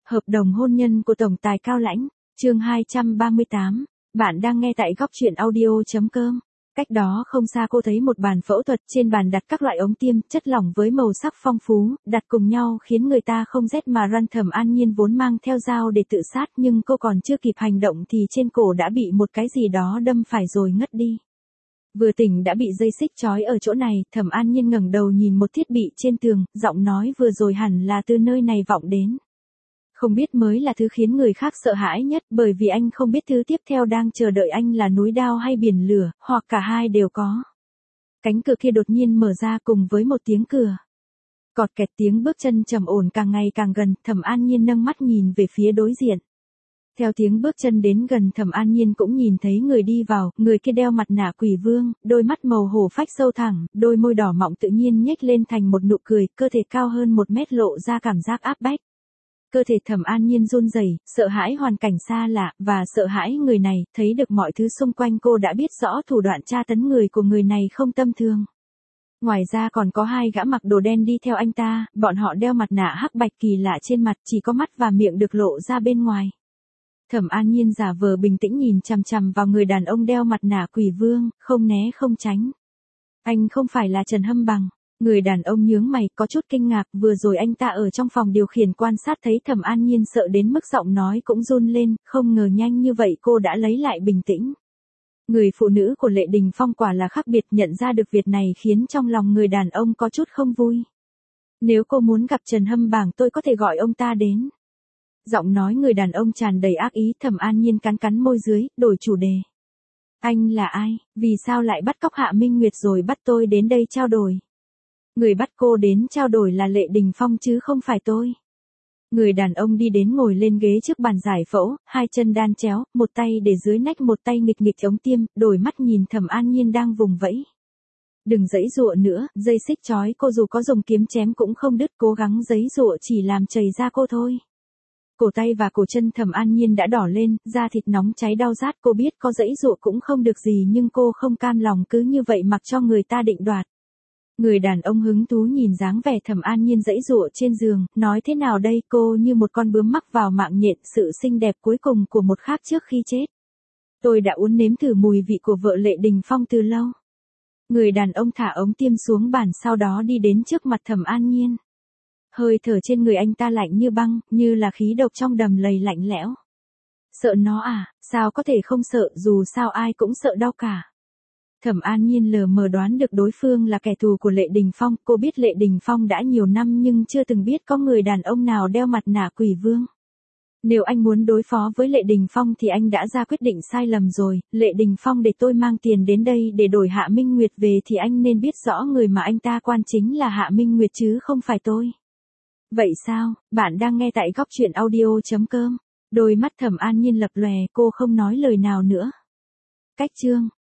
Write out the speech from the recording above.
Hợp đồng hôn nhân của Tổng tài Cao Lãnh, chương 238, bạn đang nghe tại góc truyện audio.com. Cách đó không xa cô thấy một bàn phẫu thuật, trên bàn đặt các loại ống tiêm, chất lỏng với màu sắc phong phú, đặt cùng nhau khiến người ta không rét mà run. Thẩm An Nhiên vốn mang theo dao để tự sát nhưng cô còn chưa kịp hành động thì trên cổ đã bị một cái gì đó đâm phải rồi ngất đi. Vừa tỉnh đã bị dây xích trói ở chỗ này, Thẩm An Nhiên ngẩng đầu nhìn một thiết bị trên tường, giọng nói vừa rồi hẳn là từ nơi này vọng đến. Không biết mới là thứ khiến người khác sợ hãi nhất, bởi vì anh không biết thứ tiếp theo đang chờ đợi anh là núi đao hay biển lửa, hoặc cả hai đều có. Cánh cửa kia đột nhiên mở ra cùng với một tiếng cửa. Cọt kẹt, tiếng bước chân trầm ổn càng ngày càng gần, Thẩm An Nhiên nâng mắt nhìn về phía đối diện. Theo tiếng bước chân đến gần, Thẩm An Nhiên cũng nhìn thấy người đi vào, người kia đeo mặt nạ quỷ vương, đôi mắt màu hổ phách sâu thẳng, đôi môi đỏ mọng tự nhiên nhếch lên thành một nụ cười, cơ thể cao hơn 1 mét lộ ra cảm giác áp bách. Cơ thể Thẩm An Nhiên run rẩy, sợ hãi hoàn cảnh xa lạ, và sợ hãi người này, thấy được mọi thứ xung quanh cô đã biết rõ thủ đoạn tra tấn người của người này không tầm thường. Ngoài ra còn có 2 gã mặc đồ đen đi theo anh ta, bọn họ đeo mặt nạ hắc bạch kỳ lạ trên mặt, chỉ có mắt và miệng được lộ ra bên ngoài. Thẩm An Nhiên giả vờ bình tĩnh nhìn chằm chằm vào người đàn ông đeo mặt nạ quỷ vương, không né không tránh. Anh không phải là Trần Hâm Bằng. Người đàn ông nhướng mày, có chút kinh ngạc, vừa rồi anh ta ở trong phòng điều khiển quan sát thấy Thẩm An Nhiên sợ đến mức giọng nói cũng run lên, không ngờ nhanh như vậy cô đã lấy lại bình tĩnh. Người phụ nữ của Lệ Đình Phong quả là khác biệt, nhận ra được việc này khiến trong lòng người đàn ông có chút không vui. Nếu cô muốn gặp Trần Hâm Bảng tôi có thể gọi ông ta đến. Giọng nói người đàn ông tràn đầy ác ý, Thẩm An Nhiên cắn cắn môi dưới, đổi chủ đề. Anh là ai, vì sao lại bắt cóc Hạ Minh Nguyệt rồi bắt tôi đến đây trao đổi? Người bắt cô đến trao đổi là Lệ Đình Phong chứ không phải tôi. Người đàn ông đi đến ngồi lên ghế trước bàn giải phẫu, 2 chân đan chéo, một tay để dưới nách, một tay nghịch nghịch ống tiêm, đổi mắt nhìn Thẩm An Nhiên đang vùng vẫy. Đừng giãy giụa nữa, dây xích trói cô dù có dùng kiếm chém cũng không đứt, cố gắng giãy giụa chỉ làm chảy da cô thôi. Cổ tay và cổ chân Thẩm An Nhiên đã đỏ lên, da thịt nóng cháy đau rát, cô biết có giãy giụa cũng không được gì nhưng cô không cam lòng cứ như vậy mặc cho người ta định đoạt. Người đàn ông hứng thú nhìn dáng vẻ Thẩm An Nhiên giãy giụa trên giường, nói thế nào đây, cô như một con bướm mắc vào mạng nhện, sự xinh đẹp cuối cùng của một khác trước khi chết. Tôi đã uốn nếm thử mùi vị của vợ Lệ Đình Phong từ lâu. Người đàn ông thả ống tiêm xuống bàn, sau đó đi đến trước mặt Thẩm An Nhiên. Hơi thở trên người anh ta lạnh như băng, như là khí độc trong đầm lầy lạnh lẽo. Sợ nó à, sao có thể không sợ, dù sao ai cũng sợ đau cả. Thẩm An Nhiên lờ mờ đoán được đối phương là kẻ thù của Lệ Đình Phong, cô biết Lệ Đình Phong đã nhiều năm nhưng chưa từng biết có người đàn ông nào đeo mặt nạ quỷ vương. Nếu anh muốn đối phó với Lệ Đình Phong thì anh đã ra quyết định sai lầm rồi, Lệ Đình Phong để tôi mang tiền đến đây để đổi Hạ Minh Nguyệt về thì anh nên biết rõ người mà anh ta quan chính là Hạ Minh Nguyệt chứ không phải tôi. Vậy sao, bạn đang nghe tại góc truyện audio.com. Đôi mắt Thẩm An Nhiên lập lòe, cô không nói lời nào nữa. Cách chương